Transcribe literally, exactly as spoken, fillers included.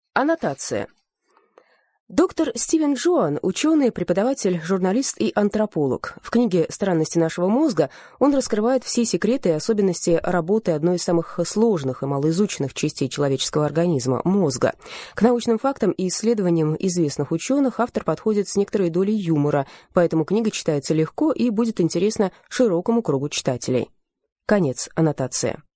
Аннотация. Доктор Стивен Джоан – ученый, преподаватель, журналист и антрополог. В книге «Странности нашего мозга» он раскрывает все секреты и особенности работы одной из самых сложных и малоизученных частей человеческого организма – мозга. К научным фактам и исследованиям известных ученых автор подходит с некоторой долей юмора, поэтому книга читается легко и будет интересна широкому кругу читателей. Конец аннотации.